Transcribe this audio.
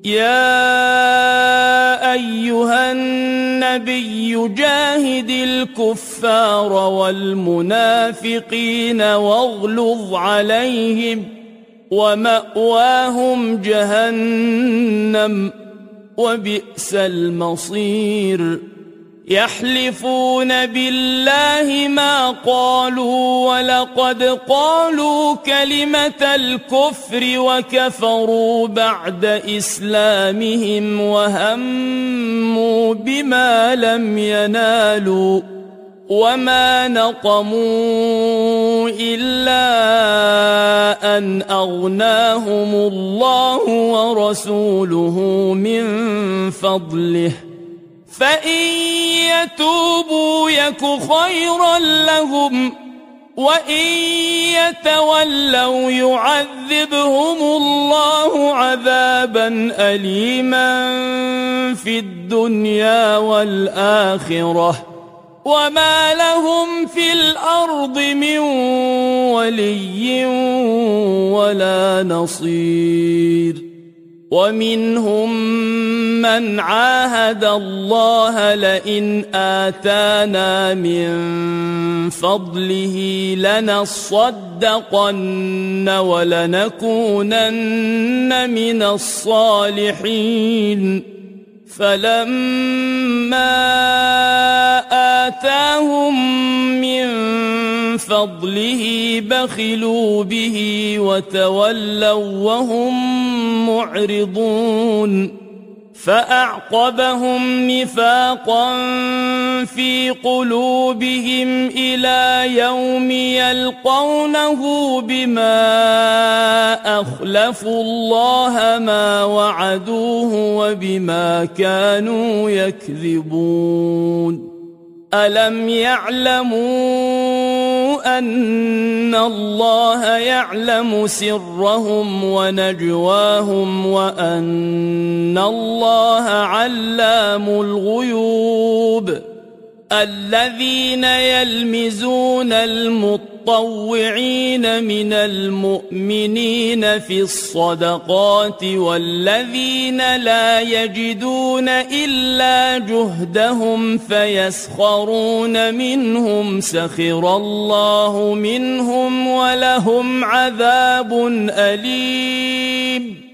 يا أيها النبي جاهد الكفار والمنافقين واغلظ عليهم ومأواهم جهنم وبئس المصير يحلفون بالله ما قالوا ولقد قالوا كلمة الكفر وكفروا بعد إسلامهم وهموا بما لم ينالوا وما نقموا إلا أن أغناهم الله ورسوله من فضله فإن يتوبوا يك خيرا لهم وإن يتولوا يعذبهم الله عذابا أليما في الدنيا والآخرة وما لهم في الأرض من ولي ولا نصير ومنهم من عاهد الله لئن آتانا من فضله لنصدقن ولنكونن من الصالحين فلما آتاهم من فضله بخلوا به وتولوا وهم معرضون فأعقبهم نفاقا في قلوبهم إلى يوم يلقونه بما أخلفوا الله ما وعدوه وبما كانوا يكذبون ألم يعلموا أن الله يعلم سرهم ونجواهم وأن الله علام الغيوب الذين يلمزون المطوعين من المؤمنين في الصدقات والذين لا يجدون إلا جهدهم فيسخرون منهم سخر الله منهم ولهم عذاب أليم